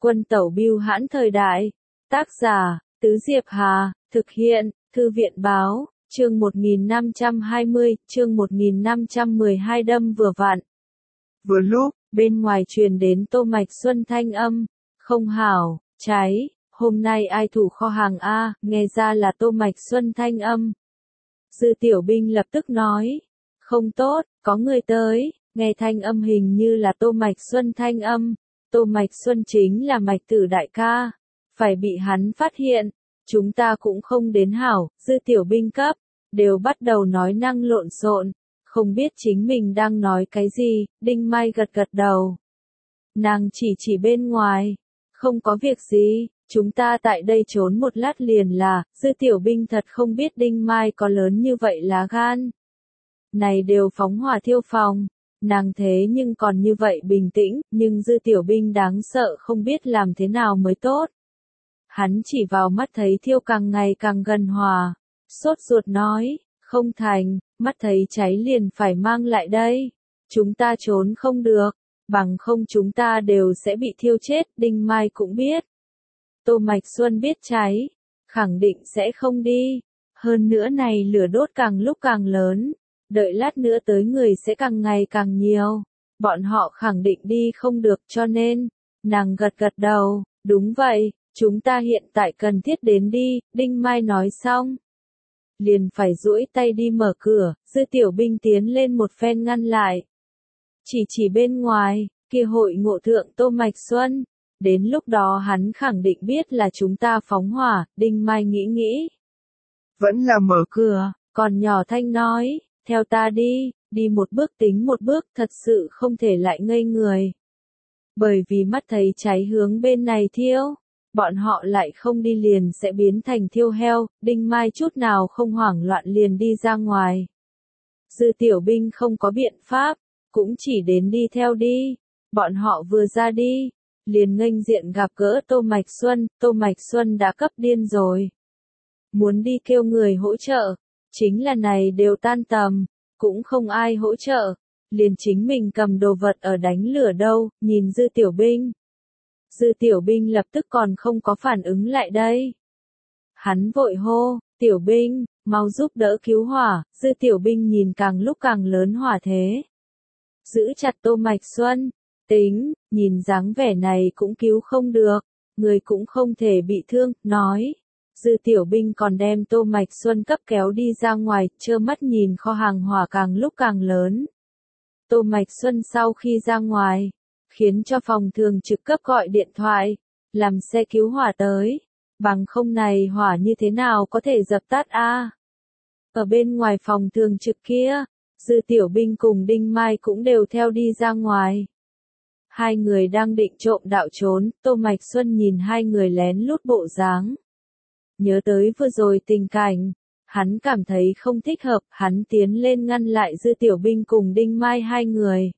Quân tẩu bưu hãn thời đại. Tác giả, Tứ Diệp Hà, thực hiện, Thư viện báo, chương 1520, chương 1512 đâm vừa vặn. Vừa lúc, bên ngoài truyền đến Tô Mạch Xuân thanh âm, không hảo, cháy, hôm nay ai thủ kho hàng A, nghe ra là Tô Mạch Xuân thanh âm. Dư Tiểu Binh lập tức nói, không tốt, có người tới, nghe thanh âm hình như là Tô Mạch Xuân thanh âm, Tô Mạch Xuân chính là Mạch Tử đại ca, phải bị hắn phát hiện, chúng ta cũng không đến hảo, Dư Tiểu Binh cấp, đều bắt đầu nói năng lộn xộn, không biết chính mình đang nói cái gì, Đinh Mai gật gật đầu. Nàng chỉ bên ngoài, không có việc gì, chúng ta tại đây trốn một lát liền là, Dư Tiểu Binh thật không biết Đinh Mai có lớn như vậy lá gan. Này đều phóng hỏa thiêu phòng, nàng thế nhưng còn như vậy bình tĩnh, nhưng Dư Tiểu Binh đáng sợ không biết làm thế nào mới tốt. Hắn chỉ vào mắt thấy thiêu càng ngày càng gần hòa, sốt ruột nói, không thành, mắt thấy cháy liền phải mang lại đây, chúng ta trốn không được, bằng không chúng ta đều sẽ bị thiêu chết, Đinh Mai cũng biết. Tô Mạch Xuân biết cháy, khẳng định sẽ không đi, hơn nữa này lửa đốt càng lúc càng lớn, đợi lát nữa tới người sẽ càng ngày càng nhiều, bọn họ khẳng định đi không được cho nên, nàng gật gật đầu, đúng vậy, chúng ta hiện tại cần thiết đến đi, Đinh Mai nói xong. Liền phải duỗi tay đi mở cửa, Dư Tiểu Binh tiến lên một phen ngăn lại. Chỉ bên ngoài, kia hội ngộ thượng Tô Mạch Xuân, đến lúc đó hắn khẳng định biết là chúng ta phóng hỏa, Đinh Mai nghĩ. Vẫn là mở cửa, còn nhỏ thanh nói, theo ta đi một bước tính một bước, thật sự không thể lại ngây người. Bởi vì mắt thấy cháy hướng bên này thiêu, bọn họ lại không đi liền sẽ biến thành thiêu heo, Đinh Mai chút nào không hoảng loạn liền đi ra ngoài. Dư Tiểu Binh không có biện pháp, cũng chỉ đến đi theo đi, bọn họ vừa ra đi, liền nghênh diện gặp gỡ Tô Mạch Xuân đã cấp điên rồi. Muốn đi kêu người hỗ trợ, chính là này đều tan tầm, cũng không ai hỗ trợ, liền chính mình cầm đồ vật ở đánh lửa đâu, nhìn Dư Tiểu Binh. Dư Tiểu Binh lập tức còn không có phản ứng lại đây. Hắn vội hô, Tiểu Binh, mau giúp đỡ cứu hỏa, Dư Tiểu Binh nhìn càng lúc càng lớn hỏa thế. Giữ chặt Tô Mạch Xuân, tính, nhìn dáng vẻ này cũng cứu không được, người cũng không thể bị thương, nói. Dư Tiểu Binh còn đem Tô Mạch Xuân cấp kéo đi ra ngoài, trơ mắt nhìn kho hàng hỏa càng lúc càng lớn. Tô Mạch Xuân sau khi ra ngoài, khiến cho phòng thường trực cấp gọi điện thoại, làm xe cứu hỏa tới, bằng không này hỏa như thế nào có thể dập tắt a? Ở bên ngoài phòng thường trực kia, Dư Tiểu Binh cùng Đinh Mai cũng đều theo đi ra ngoài. Hai người đang định trộm đạo trốn, Tô Mạch Xuân nhìn hai người lén lút bộ dáng. Nhớ tới vừa rồi tình cảnh, hắn cảm thấy không thích hợp, hắn tiến lên ngăn lại Dư Tiểu Binh cùng Đinh Mai hai người.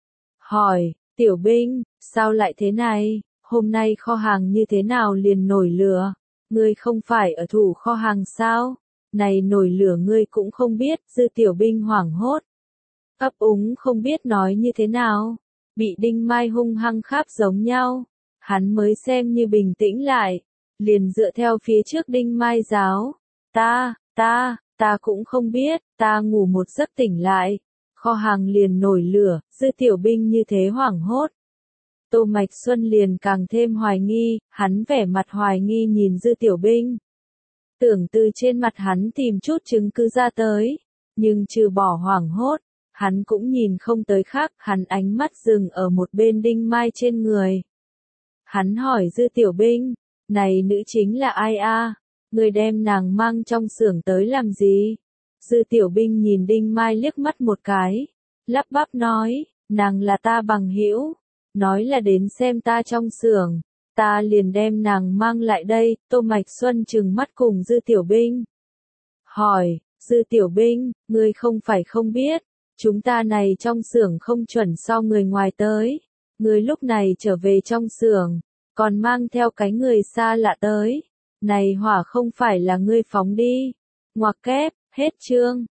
Hỏi, Tiểu Binh, sao lại thế này, hôm nay kho hàng như thế nào liền nổi lửa, ngươi không phải ở thủ kho hàng sao, này nổi lửa ngươi cũng không biết, Dư Tiểu Binh hoảng hốt. Ấp úng không biết nói như thế nào, bị Đinh Mai hung hăng kháp giống nhau, hắn mới xem như bình tĩnh lại, liền dựa theo phía trước Đinh Mai giáo, ta cũng không biết, ta ngủ một giấc tỉnh lại, kho hàng liền nổi lửa, Dư Tiểu Binh như thế hoảng hốt. Tô Mạch Xuân liền càng thêm hoài nghi, hắn vẻ mặt hoài nghi nhìn Dư Tiểu Binh. Tưởng từ trên mặt hắn tìm chút chứng cứ ra tới, nhưng trừ bỏ hoảng hốt, hắn cũng nhìn không tới khác, hắn ánh mắt dừng ở một bên Đinh Mai trên người. Hắn hỏi Dư Tiểu Binh, này nữ chính là ai a? Người đem nàng mang trong xưởng tới làm gì? Dư Tiểu Binh nhìn Đinh Mai liếc mắt một cái, lắp bắp nói, nàng là ta bằng hữu, nói là đến xem ta trong xưởng, ta liền đem nàng mang lại đây, Tô Mạch Xuân trừng mắt cùng Dư Tiểu Binh. Hỏi, Dư Tiểu Binh, ngươi không phải không biết, chúng ta này trong xưởng không chuẩn so người ngoài tới, ngươi lúc này trở về trong xưởng, còn mang theo cái người xa lạ tới, này hỏa không phải là ngươi phóng đi, ngoặc kép, hết chương.